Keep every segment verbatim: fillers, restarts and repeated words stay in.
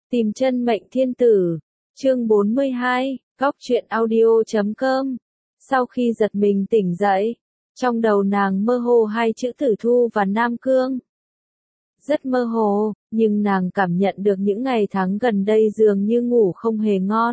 Tìm chân mệnh thiên tử, chương bốn mươi hai, góc truyện audio chấm com. Sau khi giật mình tỉnh dậy, trong đầu nàng mơ hồ hai chữ Tử Thu và Nam Cương. Rất mơ hồ, nhưng nàng cảm nhận được những ngày tháng gần đây dường như ngủ không hề ngon.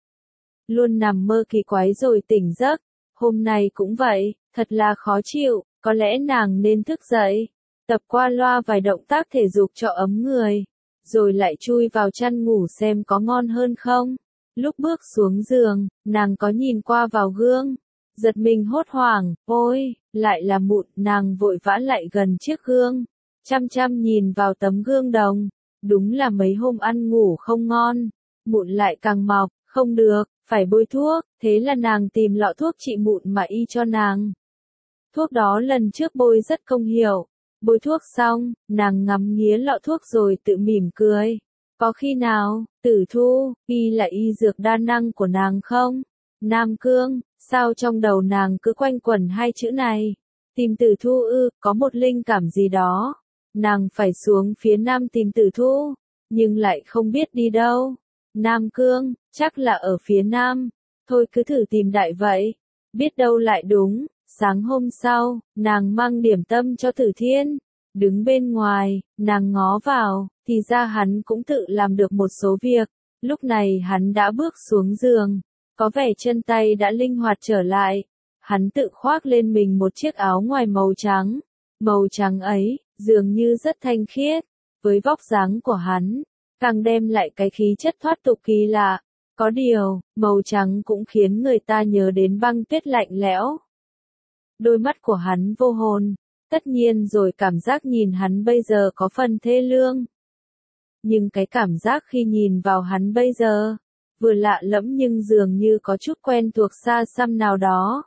Luôn nằm mơ kỳ quái rồi tỉnh giấc, hôm nay cũng vậy, thật là khó chịu, có lẽ nàng nên thức dậy, tập qua loa vài động tác thể dục cho ấm người, rồi lại chui vào chăn ngủ xem có ngon hơn không. Lúc bước xuống giường, nàng có nhìn qua vào gương, giật mình hốt hoảng, ôi, lại là mụn, nàng vội vã lại gần chiếc gương, chăm chăm nhìn vào tấm gương đồng, đúng là mấy hôm ăn ngủ không ngon, mụn lại càng mọc, không được, phải bôi thuốc, thế là nàng tìm lọ thuốc trị mụn mà y cho nàng. Thuốc đó lần trước bôi rất công hiệu. Bôi thuốc xong, nàng ngắm nghía lọ thuốc rồi tự mỉm cười. Có khi nào, Tử Thu, y là y dược đa năng của nàng không? Nam Cương, sao trong đầu nàng cứ quanh quẩn hai chữ này? Tìm Tử Thu ư, có một linh cảm gì đó. Nàng phải xuống phía nam tìm Tử Thu, nhưng lại không biết đi đâu. Nam Cương, chắc là ở phía nam. Thôi cứ thử tìm đại vậy. Biết đâu lại đúng. Sáng hôm sau, nàng mang điểm tâm cho Tử Thiên. Đứng bên ngoài, nàng ngó vào, thì ra hắn cũng tự làm được một số việc. Lúc này hắn đã bước xuống giường, có vẻ chân tay đã linh hoạt trở lại. Hắn tự khoác lên mình một chiếc áo ngoài màu trắng. Màu trắng ấy, dường như rất thanh khiết. Với vóc dáng của hắn, càng đem lại cái khí chất thoát tục kỳ lạ. Có điều, màu trắng cũng khiến người ta nhớ đến băng tuyết lạnh lẽo. Đôi mắt của hắn vô hồn, tất nhiên rồi cảm giác nhìn hắn bây giờ có phần thê lương. Nhưng cái cảm giác khi nhìn vào hắn bây giờ, vừa lạ lẫm nhưng dường như có chút quen thuộc xa xăm nào đó.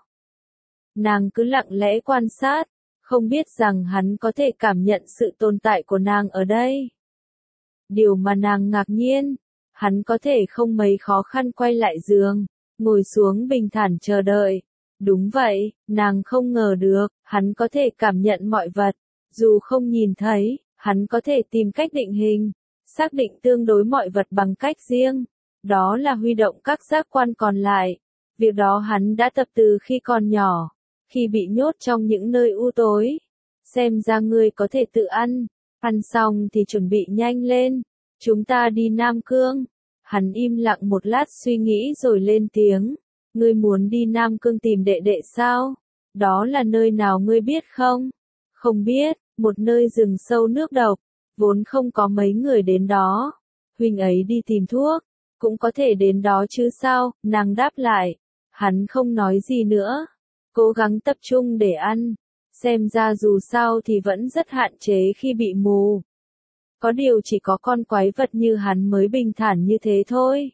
Nàng cứ lặng lẽ quan sát, không biết rằng hắn có thể cảm nhận sự tồn tại của nàng ở đây. Điều mà nàng ngạc nhiên, hắn có thể không mấy khó khăn quay lại giường, ngồi xuống bình thản chờ đợi. Đúng vậy, nàng không ngờ được, hắn có thể cảm nhận mọi vật, dù không nhìn thấy, hắn có thể tìm cách định hình, xác định tương đối mọi vật bằng cách riêng, đó là huy động các giác quan còn lại. Việc đó hắn đã tập từ khi còn nhỏ, khi bị nhốt trong những nơi u tối. Xem ra ngươi có thể tự ăn, ăn xong thì chuẩn bị nhanh lên, chúng ta đi Nam Cương. Hắn im lặng một lát suy nghĩ rồi lên tiếng. Ngươi muốn đi Nam Cương tìm đệ đệ sao? Đó là nơi nào ngươi biết không? Không biết, một nơi rừng sâu nước độc, vốn không có mấy người đến đó. Huynh ấy đi tìm thuốc, cũng có thể đến đó chứ sao? Nàng đáp lại. Hắn không nói gì nữa, cố gắng tập trung để ăn. Xem ra dù sao thì vẫn rất hạn chế khi bị mù. Có điều chỉ có con quái vật như hắn mới bình thản như thế thôi.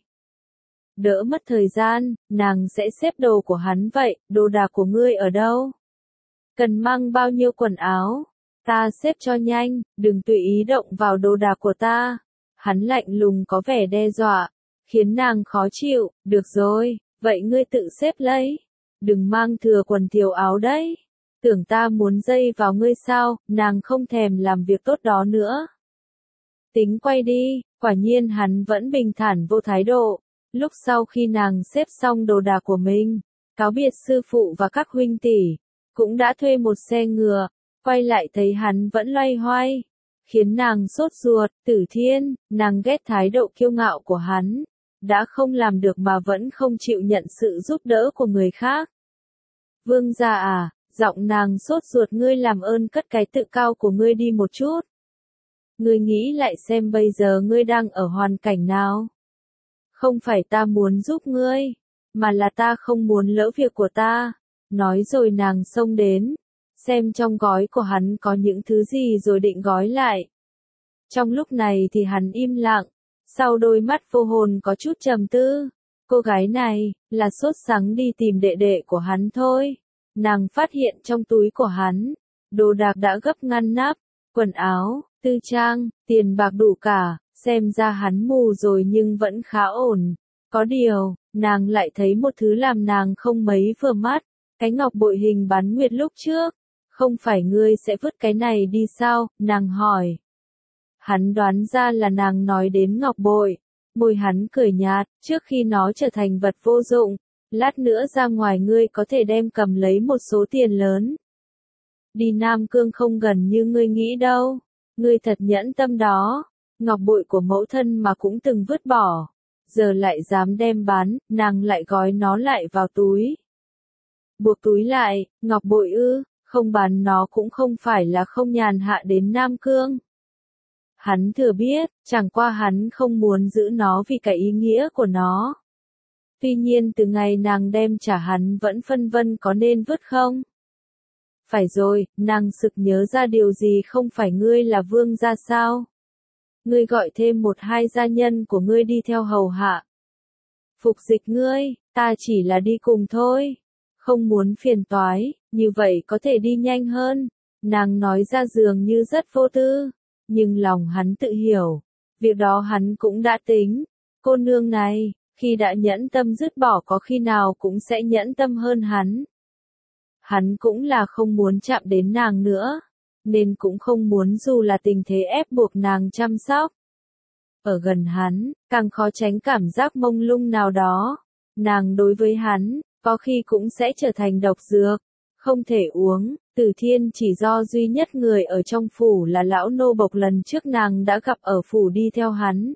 Đỡ mất thời gian, nàng sẽ xếp đồ của hắn vậy, đồ đạc của ngươi ở đâu? Cần mang bao nhiêu quần áo? Ta xếp cho nhanh, đừng tùy ý động vào đồ đạc của ta. Hắn lạnh lùng có vẻ đe dọa, khiến nàng khó chịu, được rồi, vậy ngươi tự xếp lấy. Đừng mang thừa quần thiểu áo đấy. Tưởng ta muốn dây vào ngươi sao, nàng không thèm làm việc tốt đó nữa. Tính quay đi, quả nhiên hắn vẫn bình thản vô thái độ. Lúc sau khi nàng xếp xong đồ đạc của mình, cáo biệt sư phụ và các huynh tỷ, cũng đã thuê một xe ngựa, quay lại thấy hắn vẫn loay hoay, khiến nàng sốt ruột. Tử Thiên, nàng ghét thái độ kiêu ngạo của hắn, đã không làm được mà vẫn không chịu nhận sự giúp đỡ của người khác. Vương gia à, giọng nàng sốt ruột, ngươi làm ơn cất cái tự cao của ngươi đi một chút. Ngươi nghĩ lại xem bây giờ ngươi đang ở hoàn cảnh nào. Không phải ta muốn giúp ngươi, mà là ta không muốn lỡ việc của ta. Nói rồi nàng xông đến, xem trong gói của hắn có những thứ gì rồi định gói lại. Trong lúc này thì hắn im lặng, sau đôi mắt vô hồn có chút trầm tư. Cô gái này, là sốt sắng đi tìm đệ đệ của hắn thôi. Nàng phát hiện trong túi của hắn, đồ đạc đã gấp ngăn nắp, quần áo, tư trang, tiền bạc đủ cả. Xem ra hắn mù rồi nhưng vẫn khá ổn. Có điều, nàng lại thấy một thứ làm nàng không mấy vừa mắt. Cái ngọc bội hình bán nguyệt lúc trước. Không phải ngươi sẽ vứt cái này đi sao? Nàng hỏi. Hắn đoán ra là nàng nói đến ngọc bội. Môi hắn cười nhạt, trước khi nó trở thành vật vô dụng, lát nữa ra ngoài ngươi có thể đem cầm lấy một số tiền lớn. Đi Nam Cương không gần như ngươi nghĩ đâu, ngươi thật nhẫn tâm đó, ngọc bội của mẫu thân mà cũng từng vứt bỏ, giờ lại dám đem bán, nàng lại gói nó lại vào túi. Buộc túi lại, ngọc bội ư, không bán nó cũng không phải là không nhàn hạ đến Nam Cương. Hắn thừa biết, chẳng qua hắn không muốn giữ nó vì cái ý nghĩa của nó. Tuy nhiên từ ngày nàng đem trả hắn vẫn phân vân có nên vứt không. Phải rồi, nàng sực nhớ ra điều gì, không phải ngươi là vương gia sao? Ngươi gọi thêm một hai gia nhân của ngươi đi theo hầu hạ. Phục dịch ngươi, ta chỉ là đi cùng thôi. Không muốn phiền toái, như vậy có thể đi nhanh hơn. Nàng nói ra dường như rất vô tư, nhưng lòng hắn tự hiểu. Việc đó hắn cũng đã tính. Cô nương này, khi đã nhẫn tâm dứt bỏ có khi nào cũng sẽ nhẫn tâm hơn hắn. Hắn cũng là không muốn chạm đến nàng nữa, nên cũng không muốn dù là tình thế ép buộc nàng chăm sóc. Ở gần hắn, càng khó tránh cảm giác mông lung nào đó. Nàng đối với hắn, có khi cũng sẽ trở thành độc dược, không thể uống. Tử Thiên chỉ do duy nhất người ở trong phủ là lão nô bộc lần trước nàng đã gặp ở phủ đi theo hắn.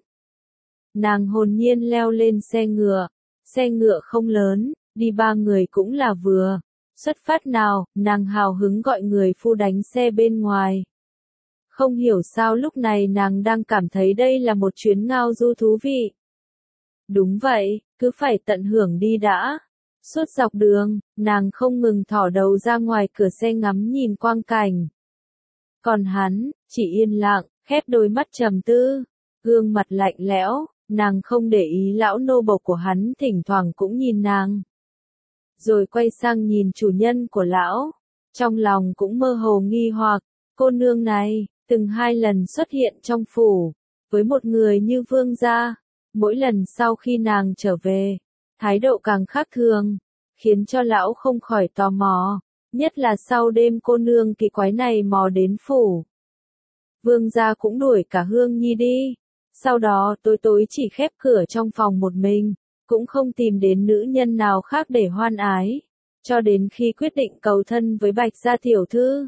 Nàng hồn nhiên leo lên xe ngựa, xe ngựa không lớn, đi ba người cũng là vừa. Xuất phát nào, nàng hào hứng gọi người phu đánh xe bên ngoài. Không hiểu sao lúc này nàng đang cảm thấy đây là một chuyến ngao du thú vị. Đúng vậy, cứ phải tận hưởng đi đã. Suốt dọc đường, nàng không ngừng thỏ đầu ra ngoài cửa xe ngắm nhìn quang cảnh. Còn hắn, chỉ yên lặng, khép đôi mắt trầm tư, gương mặt lạnh lẽo, nàng không để ý lão nô bộc của hắn thỉnh thoảng cũng nhìn nàng. Rồi quay sang nhìn chủ nhân của lão, trong lòng cũng mơ hồ nghi hoặc, cô nương này, từng hai lần xuất hiện trong phủ, với một người như vương gia, mỗi lần sau khi nàng trở về, thái độ càng khác thường, khiến cho lão không khỏi tò mò, nhất là sau đêm cô nương kỳ quái này mò đến phủ. Vương gia cũng đuổi cả Hương Nhi đi, sau đó tối tối chỉ khép cửa trong phòng một mình, cũng không tìm đến nữ nhân nào khác để hoan ái, cho đến khi quyết định cầu thân với Bạch gia tiểu thư.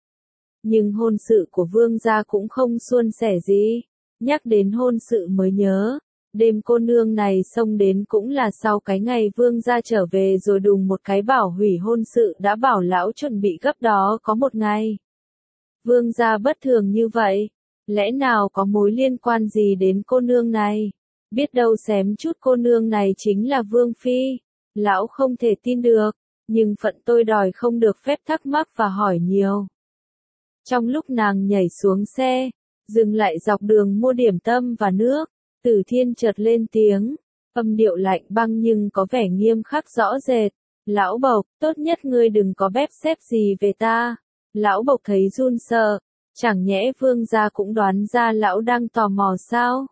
Nhưng hôn sự của vương gia cũng không suôn sẻ gì, nhắc đến hôn sự mới nhớ, đêm cô nương này xông đến cũng là sau cái ngày vương gia trở về rồi đùng một cái bảo hủy hôn sự đã bảo lão chuẩn bị gấp đó có một ngày. Vương gia bất thường như vậy, lẽ nào có mối liên quan gì đến cô nương này? Biết đâu xém chút cô nương này chính là vương phi, lão không thể tin được, nhưng phận tôi đòi không được phép thắc mắc và hỏi nhiều. Trong lúc nàng nhảy xuống xe, dừng lại dọc đường mua điểm tâm và nước, Tử Thiên chợt lên tiếng, âm điệu lạnh băng nhưng có vẻ nghiêm khắc rõ rệt. Lão Bộc, tốt nhất ngươi đừng có bếp xếp gì về ta. Lão Bộc thấy run sợ, chẳng nhẽ vương gia cũng đoán ra lão đang tò mò sao?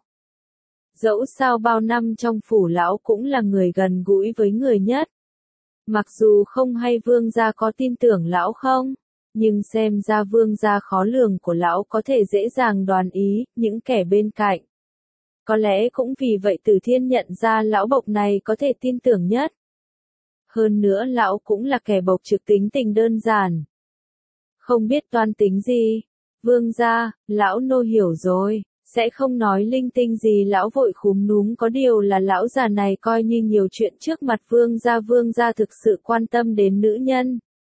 Dẫu sao bao năm trong phủ lão cũng là người gần gũi với người nhất. Mặc dù không hay vương gia có tin tưởng lão không, nhưng xem ra vương gia khó lường của lão có thể dễ dàng đoán ý những kẻ bên cạnh. Có lẽ cũng vì vậy Tử Thiên nhận ra lão Bộc này có thể tin tưởng nhất. Hơn nữa lão cũng là kẻ bộc trực tính tình đơn giản. Không biết toan tính gì. Vương gia, lão nô hiểu rồi, sẽ không nói linh tinh gì. Lão vội khúm núm, có điều là lão già này coi như nhiều chuyện trước mặt vương gia. Vương gia thực sự quan tâm đến nữ nhân.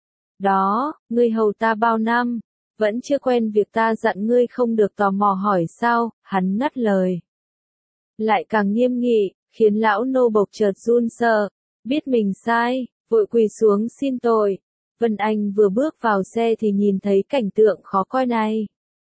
Đó, ngươi hầu ta bao năm, vẫn chưa quen việc ta dặn ngươi không được tò mò hỏi sao? Hắn ngắt lời. Lại càng nghiêm nghị, khiến lão nô bộc chợt run sợ, biết mình sai, vội quỳ xuống xin tội. Vân Anh vừa bước vào xe thì nhìn thấy cảnh tượng khó coi này.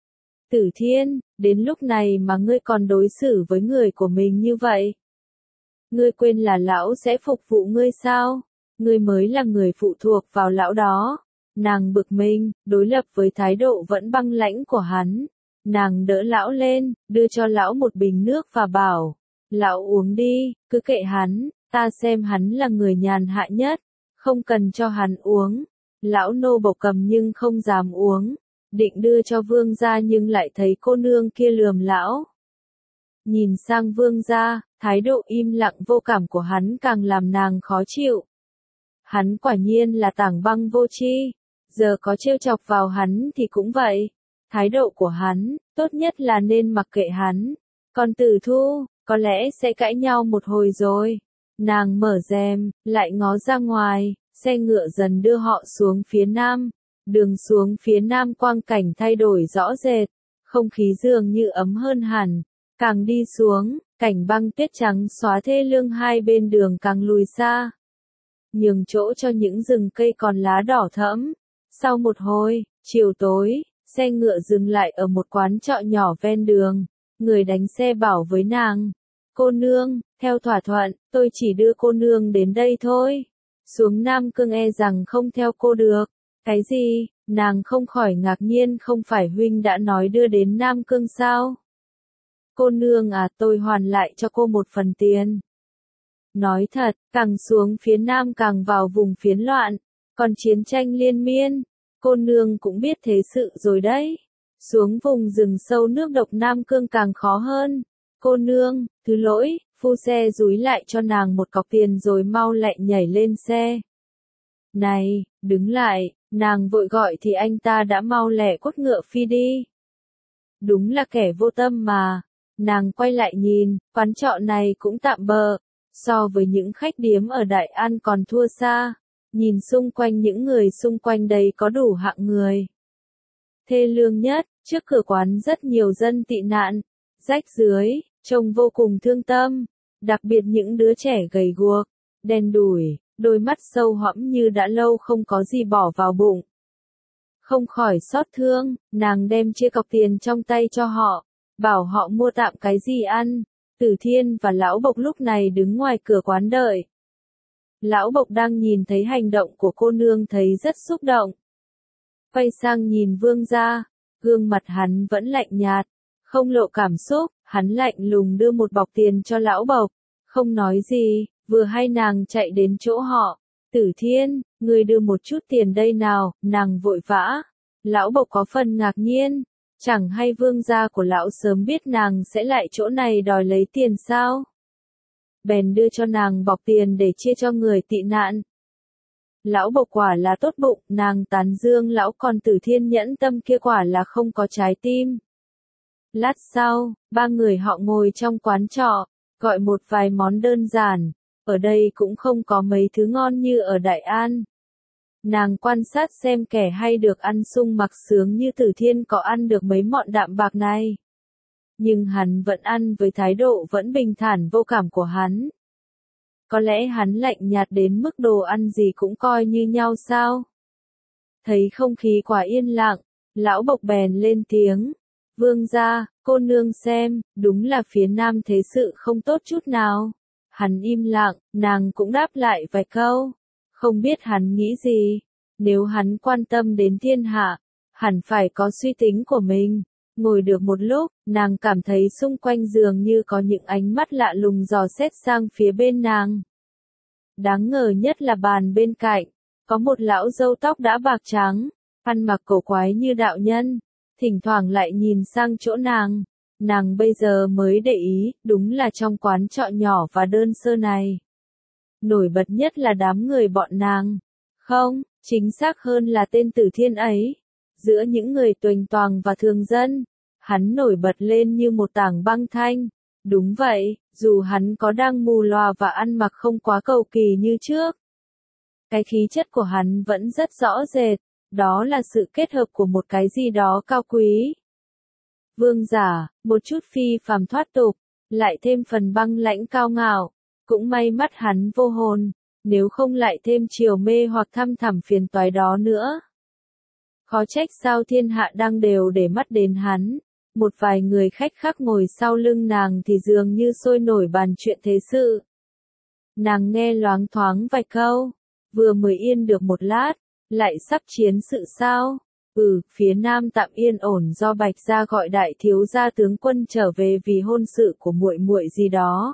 Tử Thiên, đến lúc này mà ngươi còn đối xử với người của mình như vậy. Ngươi quên là lão sẽ phục vụ ngươi sao? Ngươi mới là người phụ thuộc vào lão đó. Nàng bực mình, đối lập với thái độ vẫn băng lãnh của hắn. Nàng đỡ lão lên, đưa cho lão một bình nước và bảo, lão uống đi, cứ kệ hắn, ta xem hắn là người nhàn hạ nhất, không cần cho hắn uống. Lão nô bộc cầm nhưng không dám uống, định đưa cho vương gia nhưng lại thấy cô nương kia lườm lão. Nhìn sang vương gia, thái độ im lặng vô cảm của hắn càng làm nàng khó chịu. Hắn quả nhiên là tảng băng vô tri, giờ có trêu chọc vào hắn thì cũng vậy. Thái độ của hắn, tốt nhất là nên mặc kệ hắn. Còn Tử Thu, có lẽ sẽ cãi nhau một hồi rồi. Nàng mở rèm, lại ngó ra ngoài, xe ngựa dần đưa họ xuống phía nam. Đường xuống phía nam quang cảnh thay đổi rõ rệt, không khí dường như ấm hơn hẳn. Càng đi xuống, cảnh băng tuyết trắng xóa thê lương hai bên đường càng lùi xa, nhường chỗ cho những rừng cây còn lá đỏ thẫm. Sau một hồi, chiều tối, xe ngựa dừng lại ở một quán trọ nhỏ ven đường. Người đánh xe bảo với nàng, cô nương, theo thỏa thuận, tôi chỉ đưa cô nương đến đây thôi. Xuống Nam Cương e rằng không theo cô được. Cái gì? Nàng không khỏi ngạc nhiên, không phải huynh đã nói đưa đến Nam Cương sao? Cô nương à, tôi hoàn lại cho cô một phần tiền. Nói thật, càng xuống phía Nam càng vào vùng phiến loạn, còn chiến tranh liên miên, cô nương cũng biết thế sự rồi đấy. Xuống vùng rừng sâu nước độc Nam Cương càng khó hơn. Cô nương, thứ lỗi, phu xe dúi lại cho nàng một cọc tiền rồi mau lại nhảy lên xe. Này, đứng lại, nàng vội gọi thì anh ta đã mau lẹ quất ngựa phi đi. Đúng là kẻ vô tâm mà. Nàng quay lại nhìn, quán trọ này cũng tạm bợ, so với những khách điếm ở Đại An còn thua xa. Nhìn xung quanh những người xung quanh đây có đủ hạng người. Thê lương nhất, trước cửa quán rất nhiều dân tị nạn, rách rưới, trông vô cùng thương tâm, đặc biệt những đứa trẻ gầy guộc, đen đủi, đôi mắt sâu hõm như đã lâu không có gì bỏ vào bụng. Không khỏi xót thương, nàng đem chia cọc tiền trong tay cho họ, bảo họ mua tạm cái gì ăn. Tử Thiên và Lão Bộc lúc này đứng ngoài cửa quán đợi. Lão Bộc đang nhìn thấy hành động của cô nương thấy rất xúc động. Quay sang nhìn vương gia, gương mặt hắn vẫn lạnh nhạt, không lộ cảm xúc, hắn lạnh lùng đưa một bọc tiền cho Lão Bộc, không nói gì, vừa hay nàng chạy đến chỗ họ. Tử Thiên, người đưa một chút tiền đây nào, nàng vội vã. Lão Bộc có phần ngạc nhiên, chẳng hay vương gia của lão sớm biết nàng sẽ lại chỗ này đòi lấy tiền sao? Bèn đưa cho nàng bọc tiền để chia cho người tị nạn. Lão Bộc quả là tốt bụng, nàng tán dương lão, còn Tử Thiên nhẫn tâm kia quả là không có trái tim. Lát sau, ba người họ ngồi trong quán trọ, gọi một vài món đơn giản, ở đây cũng không có mấy thứ ngon như ở Đại An. Nàng quan sát xem kẻ hay được ăn sung mặc sướng như Tử Thiên có ăn được mấy mọn đạm bạc này. Nhưng hắn vẫn ăn với thái độ vẫn bình thản vô cảm của hắn. Có lẽ hắn lạnh nhạt đến mức đồ ăn gì cũng coi như nhau sao? Thấy không khí quá yên lặng, Lão Bộc bèn lên tiếng. Vương gia, cô nương xem, đúng là phía Nam thế sự không tốt chút nào. Hắn im lặng, nàng cũng đáp lại vài câu. Không biết hắn nghĩ gì. Nếu hắn quan tâm đến thiên hạ, hẳn phải có suy tính của mình. Ngồi được một lúc, nàng cảm thấy xung quanh dường như có những ánh mắt lạ lùng dò xét sang phía bên nàng. Đáng ngờ nhất là bàn bên cạnh, có một lão râu tóc đã bạc trắng, ăn mặc cổ quái như đạo nhân, thỉnh thoảng lại nhìn sang chỗ nàng. Nàng bây giờ mới để ý, đúng là trong quán trọ nhỏ và đơn sơ này. Nổi bật nhất là đám người bọn nàng. Không, chính xác hơn là tên Tử Thiên ấy. Giữa những người tuềnh toàng và thường dân, hắn nổi bật lên như một tảng băng thanh. Đúng vậy, dù hắn có đang mù lòa và ăn mặc không quá cầu kỳ như trước. Cái khí chất của hắn vẫn rất rõ rệt, đó là sự kết hợp của một cái gì đó cao quý. Vương giả, một chút phi phàm thoát tục, lại thêm phần băng lãnh cao ngạo, cũng may mắt hắn vô hồn, nếu không lại thêm chiều mê hoặc thăm thẳm phiền toái đó nữa. Khó trách sao thiên hạ đang đều để mắt đến hắn. Một vài người khách khác ngồi sau lưng nàng thì dường như sôi nổi bàn chuyện thế sự. Nàng nghe loáng thoáng vài câu, vừa mới yên được một lát, lại sắp chiến sự sao? Ừ, phía Nam tạm yên ổn do Bạch gia gọi đại thiếu gia tướng quân trở về vì hôn sự của muội muội gì đó.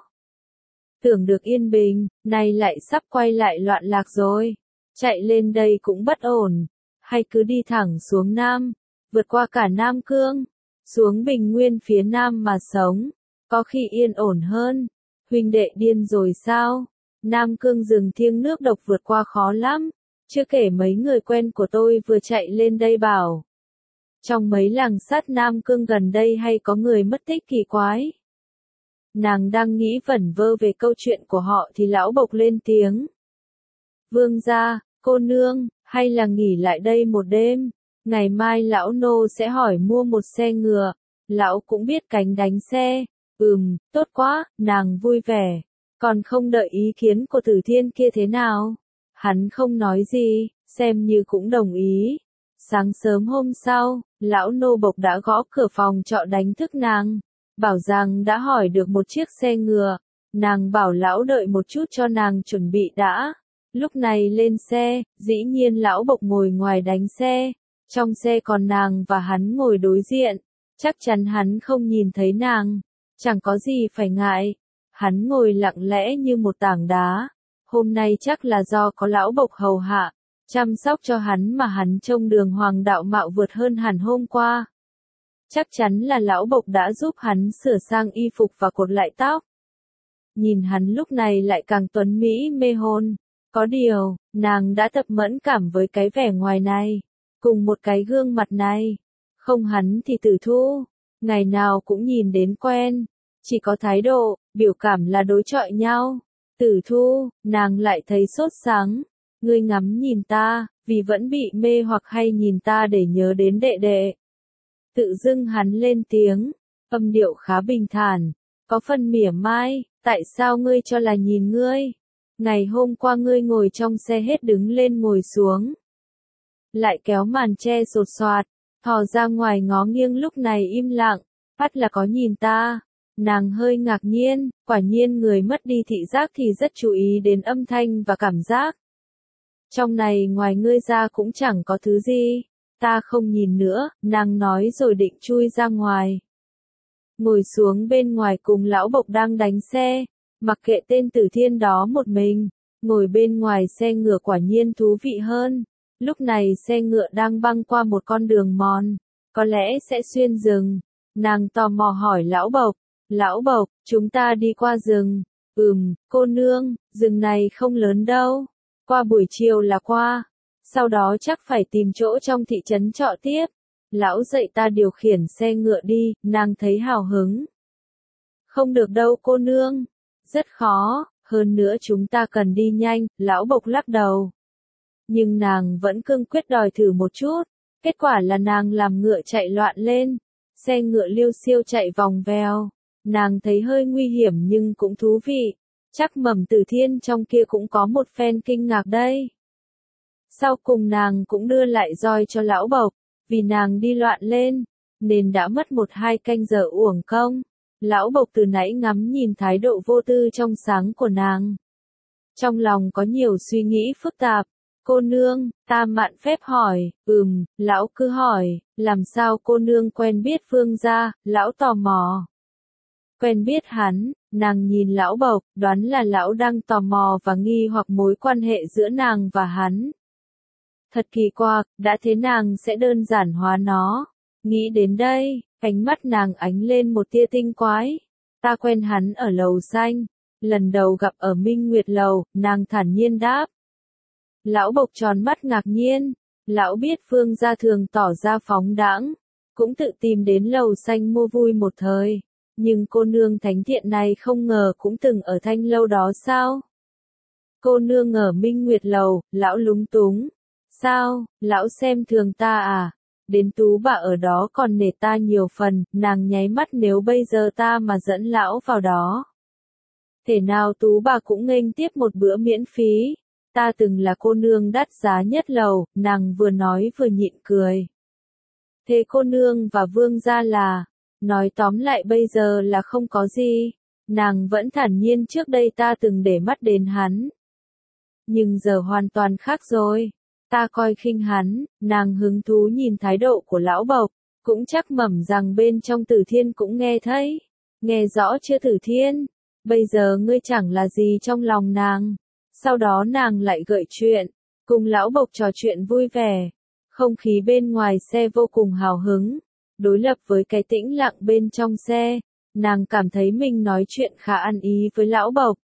Tưởng được yên bình, nay lại sắp quay lại loạn lạc rồi. Chạy lên đây cũng bất ổn, hay cứ đi thẳng xuống Nam, vượt qua cả Nam Cương, xuống Bình Nguyên phía Nam mà sống, có khi yên ổn hơn. Huynh đệ điên rồi sao? Nam Cương rừng thiêng nước độc vượt qua khó lắm. Chưa kể mấy người quen của tôi vừa chạy lên đây bảo. Trong mấy làng sắt Nam Cương gần đây hay có người mất tích kỳ quái. Nàng đang nghĩ vẩn vơ về câu chuyện của họ thì lão Bộc lên tiếng. Vương gia, cô nương, hay là nghỉ lại đây một đêm, ngày mai lão nô sẽ hỏi mua một xe ngựa, lão cũng biết cánh đánh xe. Ừm, tốt quá, nàng vui vẻ, còn không đợi ý kiến của Tử Thiên kia thế nào. Hắn không nói gì, xem như cũng đồng ý. Sáng sớm hôm sau, lão nô Bộc đã gõ cửa phòng trọ đánh thức nàng, bảo rằng đã hỏi được một chiếc xe ngựa. Nàng bảo lão đợi một chút cho nàng chuẩn bị đã. Lúc này lên xe, dĩ nhiên lão Bộc ngồi ngoài đánh xe. Trong xe còn nàng và hắn ngồi đối diện. Chắc chắn hắn không nhìn thấy nàng. Chẳng có gì phải ngại. Hắn ngồi lặng lẽ như một tảng đá. Hôm nay chắc là do có lão Bộc hầu hạ, chăm sóc cho hắn mà hắn trông đường hoàng đạo mạo vượt hơn hẳn hôm qua. Chắc chắn là lão Bộc đã giúp hắn sửa sang y phục và cột lại tóc. Nhìn hắn lúc này lại càng tuấn mỹ mê hồn. Có điều, nàng đã tập mẫn cảm với cái vẻ ngoài này, cùng một cái gương mặt này. Không hắn thì Tử Thu, ngày nào cũng nhìn đến quen, chỉ có thái độ, biểu cảm là đối chọi nhau. Tử Thu, nàng lại thấy sốt sắng, ngươi ngắm nhìn ta, vì vẫn bị mê hoặc hay nhìn ta để nhớ đến đệ đệ. Tự dưng hắn lên tiếng, âm điệu khá bình thản, có phần mỉa mai, tại sao ngươi cho là nhìn ngươi? Ngày hôm qua ngươi ngồi trong xe hết đứng lên ngồi xuống. Lại kéo màn che sột soạt, thò ra ngoài ngó nghiêng lúc này im lặng, phát là có nhìn ta. Nàng hơi ngạc nhiên, quả nhiên người mất đi thị giác thì rất chú ý đến âm thanh và cảm giác. Trong này ngoài ngươi ra cũng chẳng có thứ gì, ta không nhìn nữa, nàng nói rồi định chui ra ngoài. Ngồi xuống bên ngoài cùng lão Bộc đang đánh xe, mặc kệ tên Tử Thiên đó một mình, ngồi bên ngoài xe ngựa quả nhiên thú vị hơn. Lúc này xe ngựa đang băng qua một con đường mòn, có lẽ sẽ xuyên rừng. Nàng tò mò hỏi lão Bộc, lão Bộc, chúng ta đi qua rừng. Ừm, cô nương, rừng này không lớn đâu, qua buổi chiều là qua, sau đó chắc phải tìm chỗ trong thị trấn trọ tiếp. Lão dạy ta điều khiển xe ngựa đi, nàng thấy hào hứng. Không được đâu cô nương, rất khó, hơn nữa chúng ta cần đi nhanh, lão Bộc lắc đầu. Nhưng nàng vẫn cương quyết đòi thử một chút, kết quả là nàng làm ngựa chạy loạn lên, xe ngựa liêu xiêu chạy vòng vèo, nàng thấy hơi nguy hiểm nhưng cũng thú vị, chắc Mầm Tử Thiên trong kia cũng có một phen kinh ngạc đây. Sau cùng nàng cũng đưa lại roi cho lão Bộc, vì nàng đi loạn lên, nên đã mất một hai canh giờ uổng công. Lão Bộc từ nãy ngắm nhìn thái độ vô tư trong sáng của nàng. Trong lòng có nhiều suy nghĩ phức tạp. Cô nương, ta mạn phép hỏi, ừm, lão cứ hỏi, làm sao cô nương quen biết Vương gia, lão tò mò. Quen biết hắn, nàng nhìn lão Bộc, đoán là lão đang tò mò và nghi hoặc mối quan hệ giữa nàng và hắn. Thật kỳ quặc, đã thế nàng sẽ đơn giản hóa nó. Nghĩ đến đây, ánh mắt nàng ánh lên một tia tinh quái. Ta quen hắn ở lầu xanh, lần đầu gặp ở Minh Nguyệt lầu, nàng thản nhiên đáp. Lão Bộc tròn mắt ngạc nhiên, lão biết Vương gia thường tỏ ra phóng đãng, cũng tự tìm đến lầu xanh mua vui một thời, nhưng cô nương thánh thiện này không ngờ cũng từng ở thanh lâu đó sao? Cô nương ở Minh Nguyệt lầu, lão lúng túng. Sao, lão xem thường ta à? Đến Tú bà ở đó còn nể ta nhiều phần, nàng nháy mắt nếu bây giờ ta mà dẫn lão vào đó. Thể nào Tú bà cũng nghênh tiếp một bữa miễn phí. Ta từng là cô nương đắt giá nhất lầu, nàng vừa nói vừa nhịn cười. Thế cô nương và Vương gia là, nói tóm lại bây giờ là không có gì. Nàng vẫn thản nhiên trước đây ta từng để mắt đến hắn. Nhưng giờ hoàn toàn khác rồi. Ta coi khinh hắn, nàng hứng thú nhìn thái độ của lão Bộc, cũng chắc mẩm rằng bên trong Tử Thiên cũng nghe thấy. Nghe rõ chưa Tử Thiên? Bây giờ ngươi chẳng là gì trong lòng nàng. Sau đó nàng lại gợi chuyện, cùng lão Bộc trò chuyện vui vẻ. Không khí bên ngoài xe vô cùng hào hứng, đối lập với cái tĩnh lặng bên trong xe, nàng cảm thấy mình nói chuyện khá ăn ý với lão Bộc.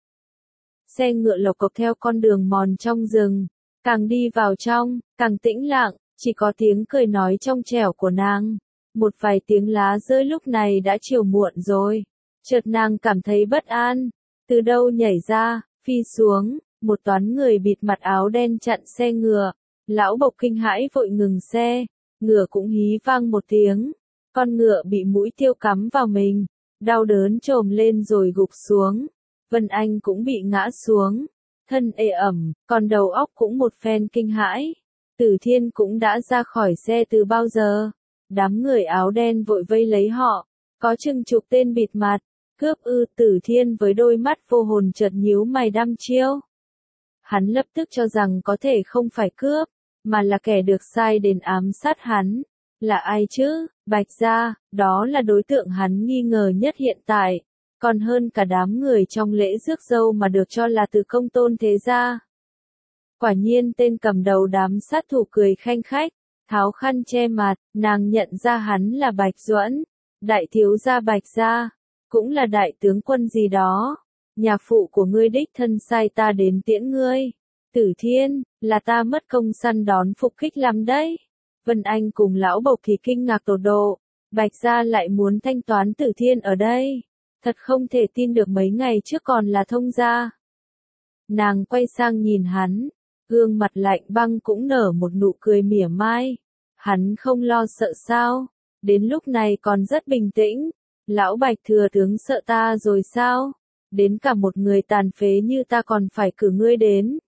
Xe ngựa lộc cộc theo con đường mòn trong rừng, càng đi vào trong, càng tĩnh lặng, chỉ có tiếng cười nói trong trẻo của nàng. Một vài tiếng lá rơi lúc này đã chiều muộn rồi. Chợt nàng cảm thấy bất an, từ đâu nhảy ra, phi xuống, một toán người bịt mặt áo đen chặn xe ngựa. Lão Bộc kinh hãi vội ngừng xe, ngựa cũng hí vang một tiếng. Con ngựa bị mũi tiêu cắm vào mình, đau đớn trồm lên rồi gục xuống. Vân Anh cũng bị ngã xuống, thân ê ẩm, còn đầu óc cũng một phen kinh hãi. Tử Thiên cũng đã ra khỏi xe từ bao giờ. Đám người áo đen vội vây lấy họ, có chừng chục tên bịt mặt. Cướp ư? Tử Thiên với đôi mắt vô hồn chợt nhíu mày đăm chiêu. Hắn lập tức cho rằng có thể không phải cướp, mà là kẻ được sai đến ám sát hắn. Là ai chứ? Bạch Gia, đó là đối tượng hắn nghi ngờ nhất hiện tại, còn hơn cả đám người trong lễ rước dâu mà được cho là từ Công Tôn thế gia. Quả nhiên tên cầm đầu đám sát thủ cười khanh khách, tháo khăn che mặt, nàng nhận ra hắn là Bạch Duẫn, đại thiếu gia Bạch Gia, cũng là đại tướng quân gì đó. Nhà phụ của ngươi đích thân sai ta đến tiễn ngươi. Tử Thiên, là ta mất công săn đón phục kích lắm đấy. Vân Anh cùng lão Bộc thì kinh ngạc tột độ, Bạch Gia lại muốn thanh toán Tử Thiên ở đây. Thật không thể tin được mấy ngày trước còn là thông gia. Nàng quay sang nhìn hắn, gương mặt lạnh băng cũng nở một nụ cười mỉa mai. Hắn không lo sợ sao? Đến lúc này còn rất bình tĩnh. Lão Bạch thừa tướng sợ ta rồi sao? Đến cả một người tàn phế như ta còn phải cử ngươi đến.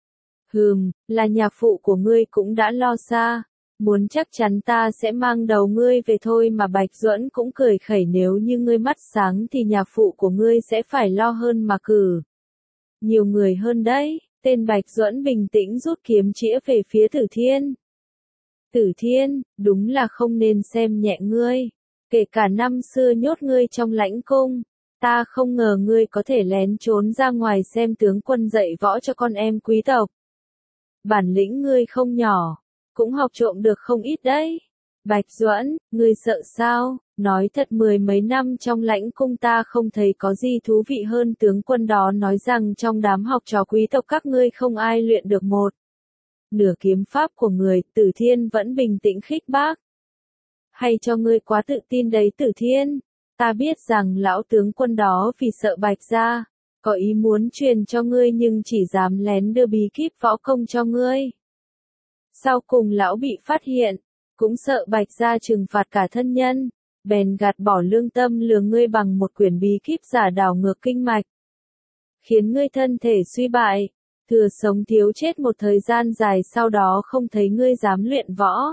Hừm, là nhà phụ của ngươi cũng đã lo xa. Muốn chắc chắn ta sẽ mang đầu ngươi về thôi mà. Bạch Duẫn cũng cười khẩy, nếu như ngươi mắt sáng thì nhà phụ của ngươi sẽ phải lo hơn mà cử nhiều người hơn đấy. Tên Bạch Duẫn bình tĩnh rút kiếm chĩa về phía Tử Thiên. Tử Thiên, đúng là không nên xem nhẹ ngươi. Kể cả năm xưa nhốt ngươi trong lãnh cung, ta không ngờ ngươi có thể lén trốn ra ngoài xem tướng quân dạy võ cho con em quý tộc. Bản lĩnh ngươi không nhỏ, cũng học trộm được không ít đấy. Bạch Duẫn, ngươi sợ sao? Nói thật, mười mấy năm trong lãnh cung ta không thấy có gì thú vị hơn tướng quân đó nói rằng trong đám học trò quý tộc các ngươi không ai luyện được một nửa kiếm pháp của người. Tử Thiên vẫn bình tĩnh khích bác. Hay cho ngươi quá tự tin đấy Tử Thiên. Ta biết rằng lão tướng quân đó vì sợ Bạch Gia, có ý muốn truyền cho ngươi nhưng chỉ dám lén đưa bí kíp võ công cho ngươi. Sau cùng lão bị phát hiện, cũng sợ Bạch Gia trừng phạt cả thân nhân, bèn gạt bỏ lương tâm lừa ngươi bằng một quyển bí kíp giả đảo ngược kinh mạch, khiến ngươi thân thể suy bại, thừa sống thiếu chết một thời gian dài, sau đó không thấy ngươi dám luyện võ.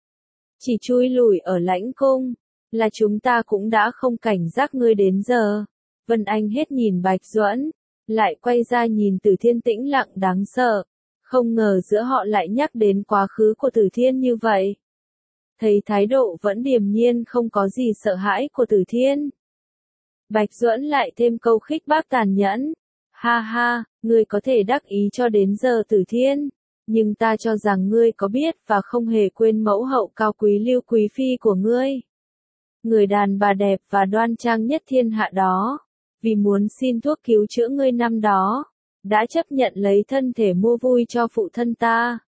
Chỉ chui lủi ở lãnh cung, là chúng ta cũng đã không cảnh giác ngươi đến giờ. Vân Anh hết nhìn Bạch Duẫn, lại quay ra nhìn Tử Thiên tĩnh lặng đáng sợ. Không ngờ giữa họ lại nhắc đến quá khứ của Tử Thiên như vậy. Thấy thái độ vẫn điềm nhiên không có gì sợ hãi của Tử Thiên, Bạch Duẫn lại thêm câu khích bác tàn nhẫn. Ha ha, ngươi có thể đắc ý cho đến giờ Tử Thiên, nhưng ta cho rằng ngươi có biết và không hề quên mẫu hậu cao quý Lưu Quý Phi của ngươi. Người đàn bà đẹp và đoan trang nhất thiên hạ đó, vì muốn xin thuốc cứu chữa ngươi năm đó, đã chấp nhận lấy thân thể mua vui cho phụ thân ta.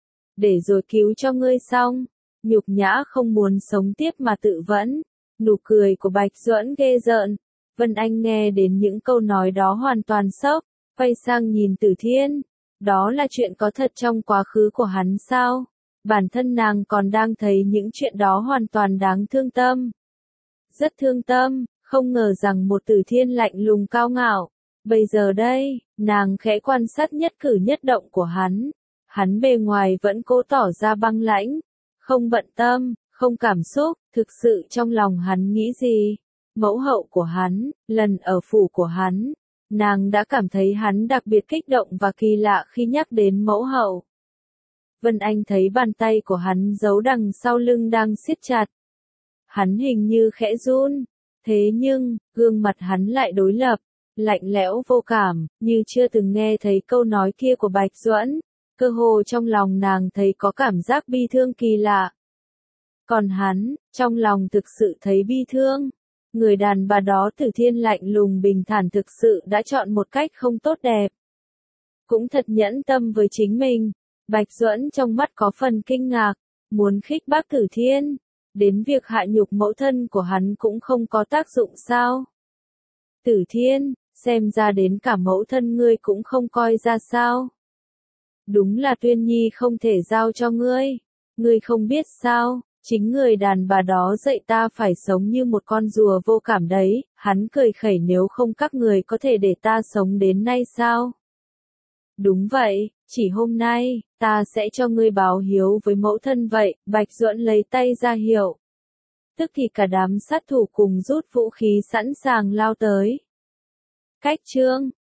Để rồi cứu cho ngươi xong, nhục nhã không muốn sống tiếp mà tự vẫn. Nụ cười của Bạch Duẫn ghê rợn. Vân Anh nghe đến những câu nói đó hoàn toàn sốc, quay sang nhìn Tử Thiên. Đó là chuyện có thật trong quá khứ của hắn sao? Bản thân nàng còn đang thấy những chuyện đó hoàn toàn đáng thương tâm. Rất thương tâm, không ngờ rằng một Tử Thiên lạnh lùng cao ngạo. Bây giờ đây, nàng khẽ quan sát nhất cử nhất động của hắn. Hắn bề ngoài vẫn cố tỏ ra băng lãnh, không bận tâm, không cảm xúc, thực sự trong lòng hắn nghĩ gì? Mẫu hậu của hắn, lần ở phủ của hắn, nàng đã cảm thấy hắn đặc biệt kích động và kỳ lạ khi nhắc đến mẫu hậu. Vân Anh thấy bàn tay của hắn giấu đằng sau lưng đang siết chặt. Hắn hình như khẽ run, thế nhưng, gương mặt hắn lại đối lập, lạnh lẽo vô cảm, như chưa từng nghe thấy câu nói kia của Bạch Duẫn. Cơ hồ trong lòng nàng thấy có cảm giác bi thương kỳ lạ. Còn hắn, trong lòng thực sự thấy bi thương. Người đàn bà đó Tử Thiên lạnh lùng bình thản thực sự đã chọn một cách không tốt đẹp. Cũng thật nhẫn tâm với chính mình. Bạch Duẫn trong mắt có phần kinh ngạc, muốn khích bác Tử Thiên. Đến việc hạ nhục mẫu thân của hắn cũng không có tác dụng sao? Tử Thiên, xem ra đến cả mẫu thân ngươi cũng không coi ra sao? Đúng là Tuyên Nhi không thể giao cho ngươi. Ngươi không biết sao, chính người đàn bà đó dạy ta phải sống như một con rùa vô cảm đấy, hắn cười khẩy nếu không các người có thể để ta sống đến nay sao? Đúng vậy, chỉ hôm nay, ta sẽ cho ngươi báo hiếu với mẫu thân vậy, Bạch Duẫn lấy tay ra hiệu. Tức thì cả đám sát thủ cùng rút vũ khí sẵn sàng lao tới. Cách chương